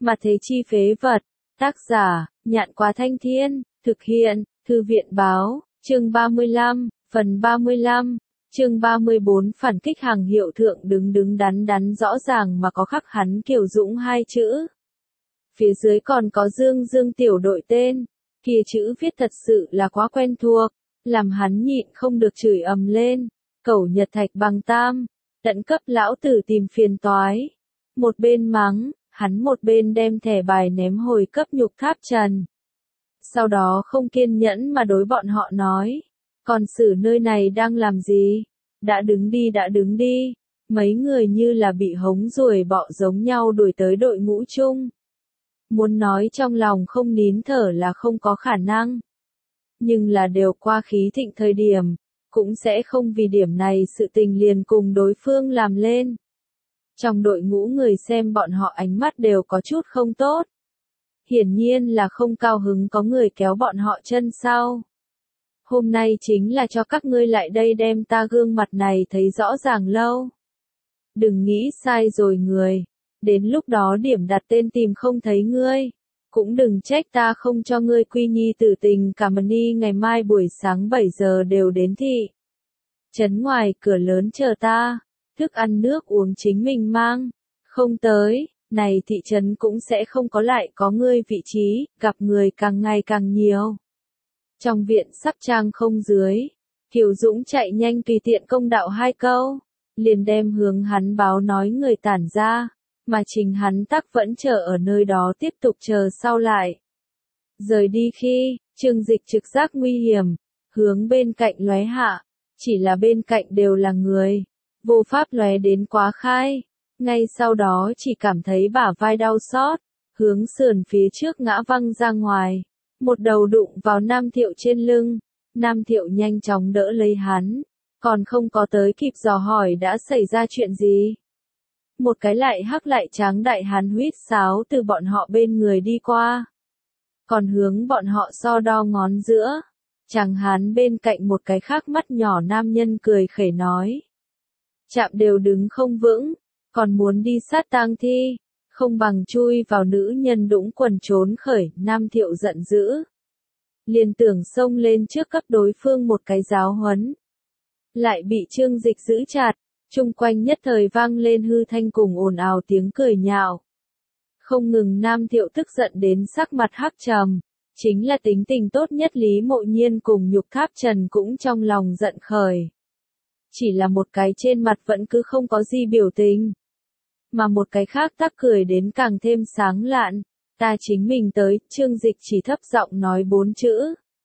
Mà thế chi phế vật. Tác giả, Nhạn Quá Thanh Thiên, thực hiện, Thư viện báo, chương 35, phần 35, chương 34 phản kích hàng hiệu thượng đứng đứng đắn đắn rõ ràng mà có khắc hắn Kiều Dũng hai chữ. Phía dưới còn có Dương tiểu đội tên, kia chữ viết thật sự là quá quen thuộc, làm hắn nhịn không được chửi ầm lên, cẩu Nhật Thạch bằng tam, tận cấp lão tử tìm phiền toái. Một bên mắng, hắn một bên đem thẻ bài ném hồi cấp Nhục Tháp Trần. Sau đó không kiên nhẫn mà đối bọn họ nói, còn xử nơi này đang làm gì? Đã đứng đi, mấy người như là bị hống ruồi bọ giống nhau đuổi tới đội ngũ chung. Muốn nói trong lòng không nín thở là không có khả năng. Nhưng là đều qua khí thịnh thời điểm, cũng sẽ không vì điểm này sự tình liền cùng đối phương làm lên. Trong đội ngũ người xem bọn họ ánh mắt đều có chút không tốt. Hiển nhiên là không cao hứng có người kéo bọn họ chân sau. Hôm nay chính là cho các ngươi lại đây đem ta gương mặt này thấy rõ ràng lâu. Đừng nghĩ sai rồi người. Đến lúc đó điểm đặt tên tìm không thấy ngươi. Cũng đừng trách ta không cho ngươi quy nhi tử tình cảm ni ngày mai buổi sáng 7 giờ đều đến thị. Trấn ngoài cửa lớn chờ ta. Thức ăn nước uống chính mình mang. Không tới, này thị trấn cũng sẽ không có lại có ngươi vị trí, gặp người càng ngày càng nhiều. Trong viện sắp trang không dưới, Kiều Dũng chạy nhanh tùy tiện công đạo hai câu, liền đem hướng hắn báo nói người tản ra, mà chính hắn tắc vẫn chờ ở nơi đó tiếp tục chờ sau lại. Rời đi khi, Trương Dịch trực giác nguy hiểm, hướng bên cạnh lóe hạ, chỉ là bên cạnh đều là người, vô pháp lóe đến quá khai, ngay sau đó chỉ cảm thấy bả vai đau xót, hướng sườn phía trước ngã văng ra ngoài. Một đầu đụng vào Nam Thiệu trên lưng, Nam Thiệu nhanh chóng đỡ lấy hắn, còn không có tới kịp dò hỏi đã xảy ra chuyện gì. Một cái lại hắc lại tráng đại hán huýt sáo từ bọn họ bên người đi qua. Còn hướng bọn họ so đo ngón giữa, chàng hán bên cạnh một cái khác mắt nhỏ nam nhân cười khẩy nói. Chạm đều đứng không vững, còn muốn đi sát tang thi. Không bằng chui vào nữ nhân đũng quần trốn khởi, Nam Thiệu giận dữ. Liền tưởng xông lên trước cấp đối phương một cái giáo huấn. Lại bị Trương Dịch giữ chặt, chung quanh nhất thời vang lên hư thanh cùng ồn ào tiếng cười nhạo. Không ngừng Nam Thiệu tức giận đến sắc mặt hắc trầm, chính là tính tình tốt nhất Lý Mộ Nhiên cùng Nhục Tháp Trần cũng trong lòng giận khởi. Chỉ là một cái trên mặt vẫn cứ không có gì biểu tình. Mà một cái khác tắc cười đến càng thêm sáng lạn, ta chính mình tới, Trương Dịch chỉ thấp giọng nói 4 chữ.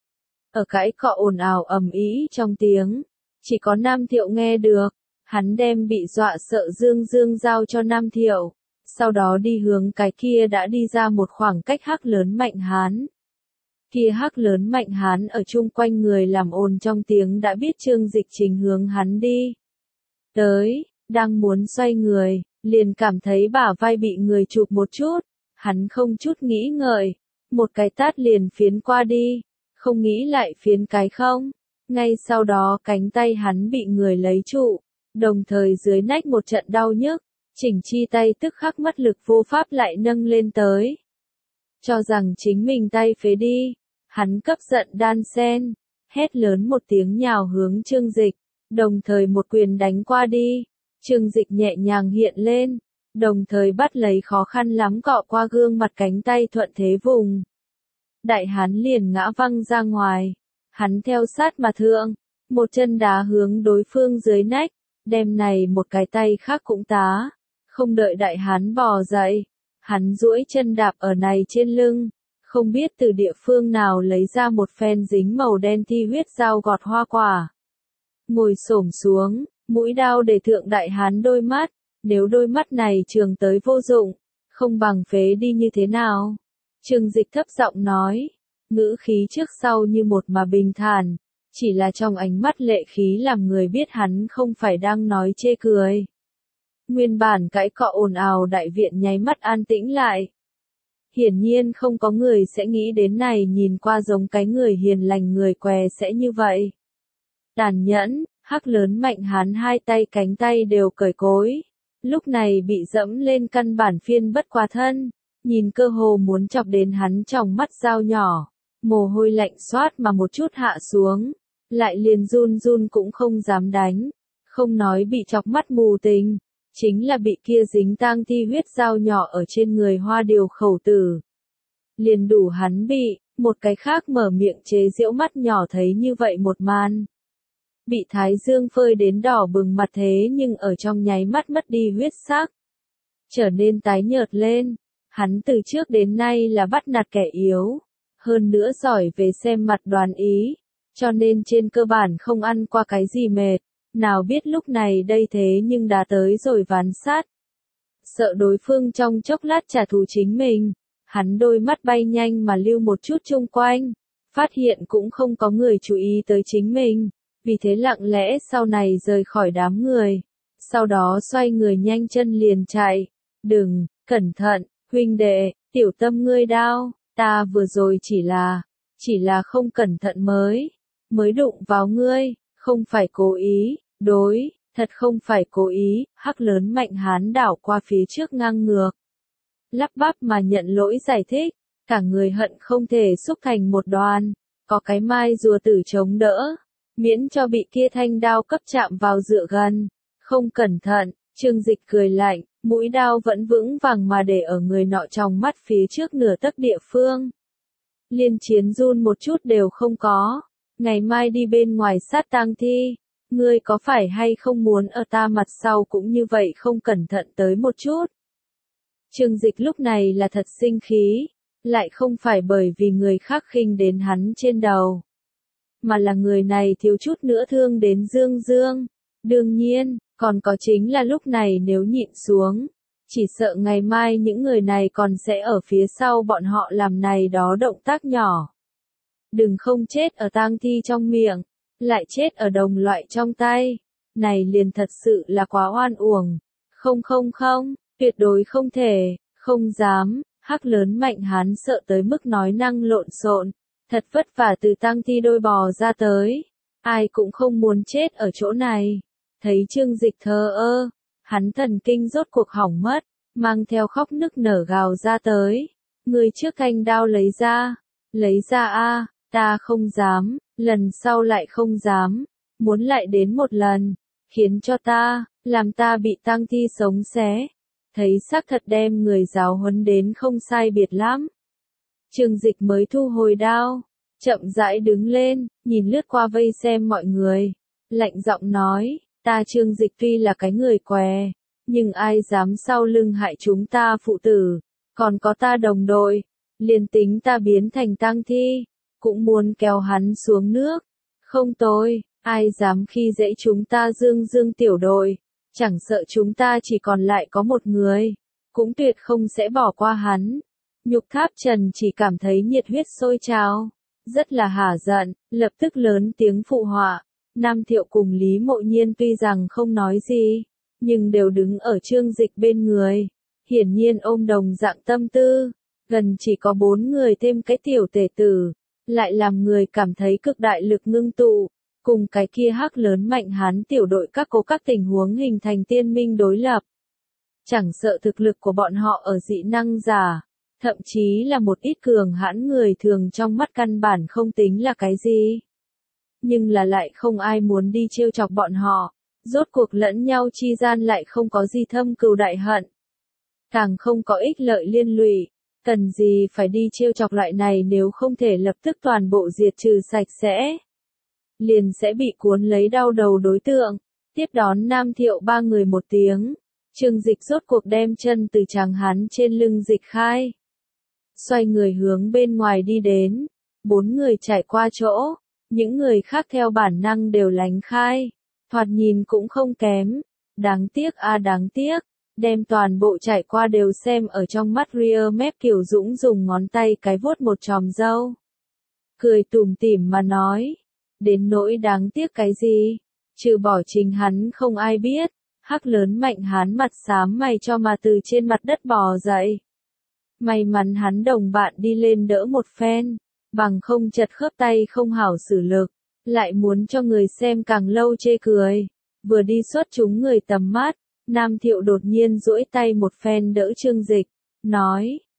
Ở cãi cọ ồn ào ầm ĩ trong tiếng, chỉ có Nam Thiệu nghe được, hắn đem bị dọa sợ Dương giao cho Nam Thiệu, sau đó đi hướng cái kia đã đi ra một khoảng cách hắc lớn mạnh hán. Kia hắc lớn mạnh hán ở chung quanh người làm ồn trong tiếng đã biết Trương Dịch trình hướng hắn đi. Tới, đang muốn xoay người. Liền cảm thấy bả vai bị người chụp một chút, hắn không chút nghĩ ngợi, một cái tát liền phiến qua đi, không nghĩ lại phiến cái không, ngay sau đó cánh tay hắn bị người lấy trụ, đồng thời dưới nách một trận đau nhức, chỉnh chi tay tức khắc mất lực vô pháp lại nâng lên tới. Cho rằng chính mình tay phế đi, hắn cấp giận đan sen, hét lớn một tiếng nhào hướng Trương Dịch, đồng thời một quyền đánh qua đi. Trương Dịch nhẹ nhàng hiện lên, đồng thời bắt lấy khó khăn lắm cọ qua gương mặt cánh tay thuận thế vùng. Đại hán liền ngã văng ra ngoài, hắn theo sát mà thượng, một chân đá hướng đối phương dưới nách, đem này một cái tay khác cũng tá, không đợi đại hán bò dậy, hắn duỗi chân đạp ở này trên lưng, không biết từ địa phương nào lấy ra một phen dính màu đen thi huyết dao gọt hoa quả. Ngồi xổm xuống. Mũi đao để thượng đại hán đôi mắt, nếu đôi mắt này trường tới vô dụng, không bằng phế đi như thế nào? Trương Dịch thấp giọng nói, ngữ khí trước sau như một mà bình thản, chỉ là trong ánh mắt lệ khí làm người biết hắn không phải đang nói chê cười. Nguyên bản cãi cọ ồn ào đại viện nháy mắt an tĩnh lại. Hiển nhiên không có người sẽ nghĩ đến này nhìn qua giống cái người hiền lành người què sẽ như vậy. Tàn nhẫn. Hắc lớn mạnh hán hai tay cánh tay đều cởi cối, lúc này bị dẫm lên căn bản phiên bất qua thân, nhìn cơ hồ muốn chọc đến hắn trong mắt dao nhỏ, mồ hôi lạnh xoát mà một chút hạ xuống, lại liền run run cũng không dám đánh, không nói bị chọc mắt mù tình, chính là bị kia dính tang thi huyết dao nhỏ ở trên người Hoa Điều khẩu tử. Liền đủ hắn bị, một cái khác mở miệng chế giễu mắt nhỏ thấy như vậy một màn. Bị thái dương phơi đến đỏ bừng mặt thế nhưng ở trong nháy mắt mất đi huyết sắc, trở nên tái nhợt lên. Hắn từ trước đến nay là bắt nạt kẻ yếu, hơn nữa giỏi về xem mặt đoán ý, cho nên trên cơ bản không ăn qua cái gì mệt, nào biết lúc này đây thế nhưng đã tới rồi ván sát. Sợ đối phương trong chốc lát trả thù chính mình, hắn đôi mắt bay nhanh mà lưu một chút chung quanh, phát hiện cũng không có người chú ý tới chính mình, vì thế lặng lẽ sau này rời khỏi đám người, sau đó xoay người nhanh chân liền chạy. Đừng, cẩn thận, huynh đệ, tiểu tâm ngươi đau, ta vừa rồi chỉ là không cẩn thận mới đụng vào ngươi, không phải cố ý, thật không phải cố ý, hắc lớn mạnh hán đảo qua phía trước ngang ngược. Lắp bắp mà nhận lỗi giải thích, cả người hận không thể xúc thành một đoàn, có cái mai rùa tử chống đỡ, miễn cho bị kia thanh đao cấp chạm vào dựa gần, không cẩn thận, Trương Dịch cười lạnh, mũi đao vẫn vững vàng mà để ở người nọ trong mắt phía trước nửa tấc địa phương. Liên chiến run một chút đều không có, ngày mai đi bên ngoài sát tang thi, ngươi có phải hay không muốn ở ta mặt sau cũng như vậy không cẩn thận tới một chút. Trương Dịch lúc này là thật sinh khí, lại không phải bởi vì người khác khinh đến hắn trên đầu, mà là người này thiếu chút nữa thương đến Dương Dương. Đương nhiên, còn có chính là lúc này nếu nhịn xuống, chỉ sợ ngày mai những người này còn sẽ ở phía sau bọn họ làm này đó động tác nhỏ. Đừng không chết ở tang thi trong miệng, lại chết ở đồng loại trong tay, này liền thật sự là quá oan uổng. Không, tuyệt đối không thể, không dám, hắc lớn mạnh hán sợ tới mức nói năng lộn xộn, thật vất vả từ tang thi đôi bò ra tới, ai cũng không muốn chết ở chỗ này. Thấy Trương Dịch thờ ơ, hắn thần kinh rốt cuộc hỏng mất, mang theo khóc nức nở gào ra tới. Người trước thanh đao lấy ra a, ta không dám, lần sau lại không dám, muốn lại đến một lần, khiến cho ta, làm ta bị tang thi sống xé. Thấy xác thật đem người giáo huấn đến không sai biệt lắm. Trương Dịch mới thu hồi đao, chậm rãi đứng lên, nhìn lướt qua vây xem mọi người, lạnh giọng nói. Ta Trương Dịch tuy là cái người què, nhưng ai dám sau lưng hại chúng ta phụ tử, còn có ta đồng đội, liền tính ta biến thành tang thi, cũng muốn kéo hắn xuống nước. Không tôi, ai dám khi dễ chúng ta Dương Dương tiểu đội, chẳng sợ chúng ta chỉ còn lại có một người, cũng tuyệt không sẽ bỏ qua hắn. Nhục Tháp Trần chỉ cảm thấy nhiệt huyết sôi trào, rất là hả giận, lập tức lớn tiếng phụ họa. Nam Thiệu cùng Lý Mộ Nhiên tuy rằng không nói gì, nhưng đều đứng ở Trương Dịch bên người, hiển nhiên ôm đồng dạng tâm tư, gần chỉ có 4 người thêm cái tiểu tể tử, lại làm người cảm thấy cực đại lực ngưng tụ, cùng cái kia hắc lớn mạnh hán tiểu đội các tình huống hình thành tiên minh đối lập. Chẳng sợ thực lực của bọn họ ở dị năng giả, thậm chí là một ít cường hãn người thường trong mắt căn bản không tính là cái gì. Nhưng là lại không ai muốn đi trêu chọc bọn họ, rốt cuộc lẫn nhau chi gian lại không có gì thâm cừu đại hận. Càng không có ích lợi liên lụy, cần gì phải đi trêu chọc loại này nếu không thể lập tức toàn bộ diệt trừ sạch sẽ. Liền sẽ bị cuốn lấy đau đầu đối tượng, tiếp đón Nam Thiệu 3 người một tiếng, Trương Dịch rốt cuộc đem chân từ tráng hán trên lưng dịch khai. Xoay người hướng bên ngoài đi đến, 4 người trải qua chỗ. Những người khác theo bản năng đều lánh khai, thoạt nhìn cũng không kém, đáng tiếc đáng tiếc, đem toàn bộ trải qua đều xem ở trong mắt. Ria mép Kiều Dũng dùng ngón tay cái vuốt một chòm râu, cười tủm tỉm mà nói, đến nỗi đáng tiếc cái gì, trừ bỏ chính hắn không ai biết. Hắc lớn mạnh hán mặt xám mày cho mà từ trên mặt đất bò dậy. May mắn hắn đồng bạn đi lên đỡ một phen, bằng không chật khớp tay không hảo xử lực, lại muốn cho người xem càng lâu chê cười. Vừa đi xuất chúng người tầm mắt, Nam Thiệu đột nhiên duỗi tay một phen đỡ Trương Dịch, nói,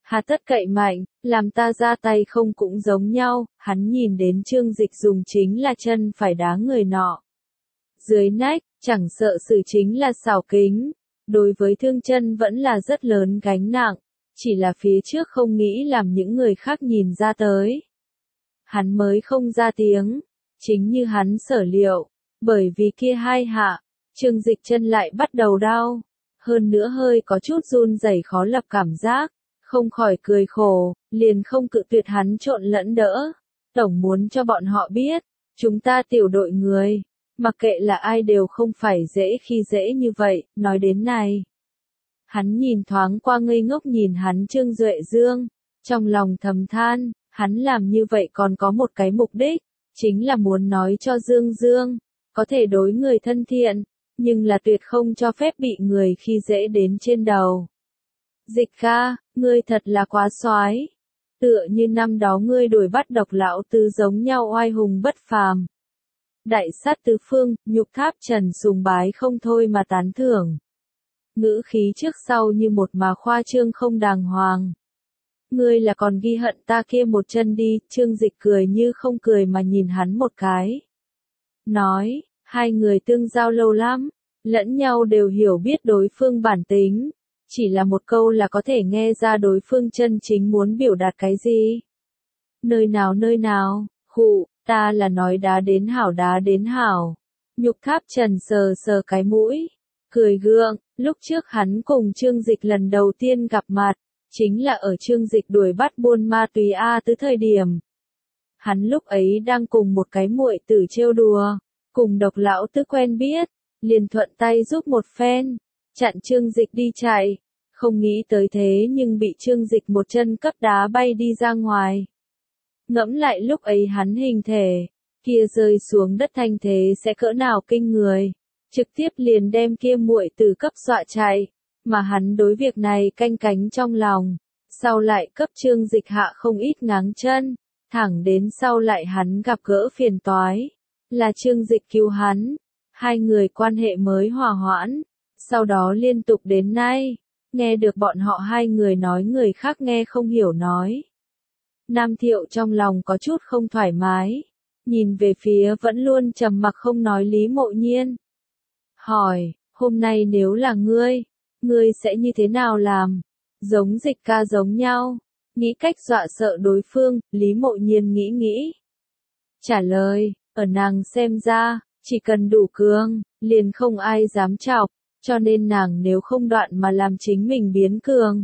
Hà tất cậy mạnh, làm ta ra tay không cũng giống nhau, hắn nhìn đến Trương Dịch dùng chính là chân phải đá người nọ. Dưới nách, chẳng sợ sự chính là xảo kính, đối với thương chân vẫn là rất lớn gánh nặng, chỉ là phía trước không nghĩ làm những người khác nhìn ra tới. Hắn mới không ra tiếng, chính như hắn sở liệu, bởi vì kia hai hạ, Trương Dịch chân lại bắt đầu đau, hơn nữa hơi có chút run rẩy khó lập cảm giác, không khỏi cười khổ, liền không cự tuyệt hắn trộn lẫn đỡ. Tổng muốn cho bọn họ biết, chúng ta tiểu đội người, mặc kệ là ai đều không phải dễ khi dễ như vậy, nói đến này. Hắn nhìn thoáng qua ngây ngốc nhìn hắn Trương Duệ Dương, trong lòng thầm than, hắn làm như vậy còn có một cái mục đích, chính là muốn nói cho Dương Dương, có thể đối người thân thiện, nhưng là tuyệt không cho phép bị người khi dễ đến trên đầu. Dịch ca, ngươi thật là quá soái, tựa như năm đó ngươi đuổi bắt Độc lão tứ giống nhau oai hùng bất phàm. Đại sát tứ phương, Nhục Tháp Trần sùng bái không thôi mà tán thưởng. Ngữ khí trước sau như một mà khoa trương không đàng hoàng. Ngươi là còn ghi hận ta kia một chân đi, Trương Dịch cười như không cười mà nhìn hắn một cái. Nói, hai người tương giao lâu lắm, lẫn nhau đều hiểu biết đối phương bản tính, chỉ là một câu là có thể nghe ra đối phương chân chính muốn biểu đạt cái gì. Nơi nào, khụ, ta là nói đá đến hảo. Nhục Tháp Trần sờ sờ cái mũi, cười gượng, lúc trước hắn cùng Trương Dịch lần đầu tiên gặp mặt, chính là ở Trương Dịch đuổi bắt buôn ma túy A Tứ thời điểm. Hắn lúc ấy đang cùng một cái muội tử trêu đùa, cùng Độc lão Tứ quen biết, liền thuận tay giúp một phen, chặn Trương Dịch đi chạy, không nghĩ tới thế nhưng bị Trương Dịch một chân cấp đá bay đi ra ngoài. Ngẫm lại lúc ấy hắn hình thể, kia rơi xuống đất thanh thế sẽ cỡ nào kinh người, trực tiếp liền đem kia muội tử cấp dọa chạy, mà hắn đối việc này canh cánh trong lòng, sau lại cấp Trương Dịch hạ không ít ngáng chân, thẳng đến sau lại hắn gặp gỡ phiền toái, là Trương Dịch cứu hắn, hai người quan hệ mới hòa hoãn, sau đó liên tục đến nay, nghe được bọn họ hai người nói người khác nghe không hiểu nói. Nam Thiệu trong lòng có chút không thoải mái, nhìn về phía vẫn luôn trầm mặc không nói Lý Mộ Nhiên. Hỏi, hôm nay nếu là ngươi sẽ như thế nào làm? Giống Dịch ca giống nhau, nghĩ cách dọa sợ đối phương, Lý Mộ Nhiên nghĩ. Trả lời, ở nàng xem ra, chỉ cần đủ cường, liền không ai dám chọc, cho nên nàng nếu không đoạn mà làm chính mình biến cường.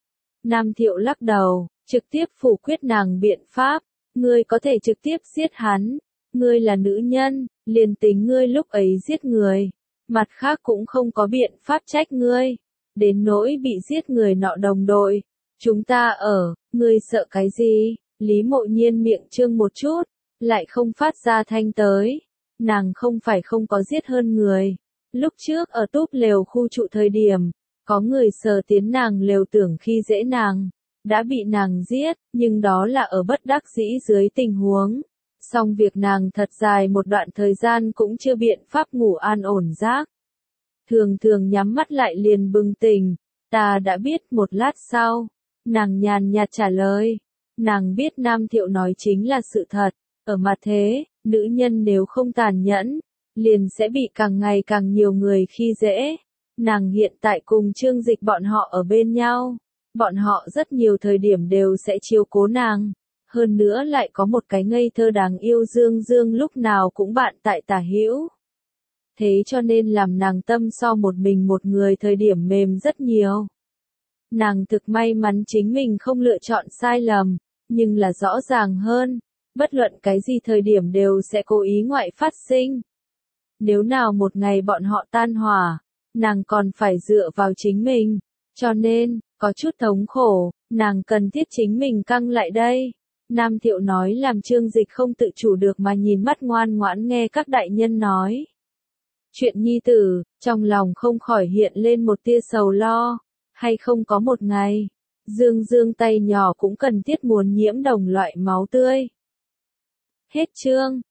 Nam Thiệu lắc đầu, trực tiếp phủ quyết nàng biện pháp, ngươi có thể trực tiếp giết hắn, ngươi là nữ nhân, liền tính ngươi lúc ấy giết người, mặt khác cũng không có biện pháp trách ngươi, đến nỗi bị giết người nọ đồng đội, chúng ta ngươi sợ cái gì? Lý Mộ Nhiên miệng trương một chút, lại không phát ra thanh tới, nàng không phải không có giết hơn người, lúc trước ở túp lều khu trụ thời điểm, có người sờ tiến nàng lều tưởng khi dễ nàng, đã bị nàng giết, nhưng đó là ở bất đắc dĩ dưới tình huống. Xong việc nàng thật dài một đoạn thời gian cũng chưa biện pháp ngủ an ổn giấc. Thường nhắm mắt lại liền bừng tỉnh, ta đã biết. Một lát sau, nàng nhàn nhạt trả lời, nàng biết Nam Thiệu nói chính là sự thật, ở mặt thế, nữ nhân nếu không tàn nhẫn, liền sẽ bị càng ngày càng nhiều người khi dễ. Nàng hiện tại cùng Trương Dịch bọn họ ở bên nhau, bọn họ rất nhiều thời điểm đều sẽ chiếu cố nàng, hơn nữa lại có một cái ngây thơ đáng yêu Dương lúc nào cũng bạn tại tả hữu. Thế cho nên làm nàng tâm so một mình một người thời điểm mềm rất nhiều. Nàng thực may mắn chính mình không lựa chọn sai lầm, nhưng là rõ ràng hơn, bất luận cái gì thời điểm đều sẽ cố ý ngoại phát sinh. Nếu nào một ngày bọn họ tan hỏa, nàng còn phải dựa vào chính mình, cho nên, có chút thống khổ, nàng cần thiết chính mình căng lại đây. Nam Thiệu nói làm Trương Dịch không tự chủ được mà nhìn mắt ngoan ngoãn nghe các đại nhân nói. Chuyện nhi tử, trong lòng không khỏi hiện lên một tia sầu lo, hay không có một ngày, Dương tay nhỏ cũng cần thiết muốn nhiễm đồng loại máu tươi. Hết chương.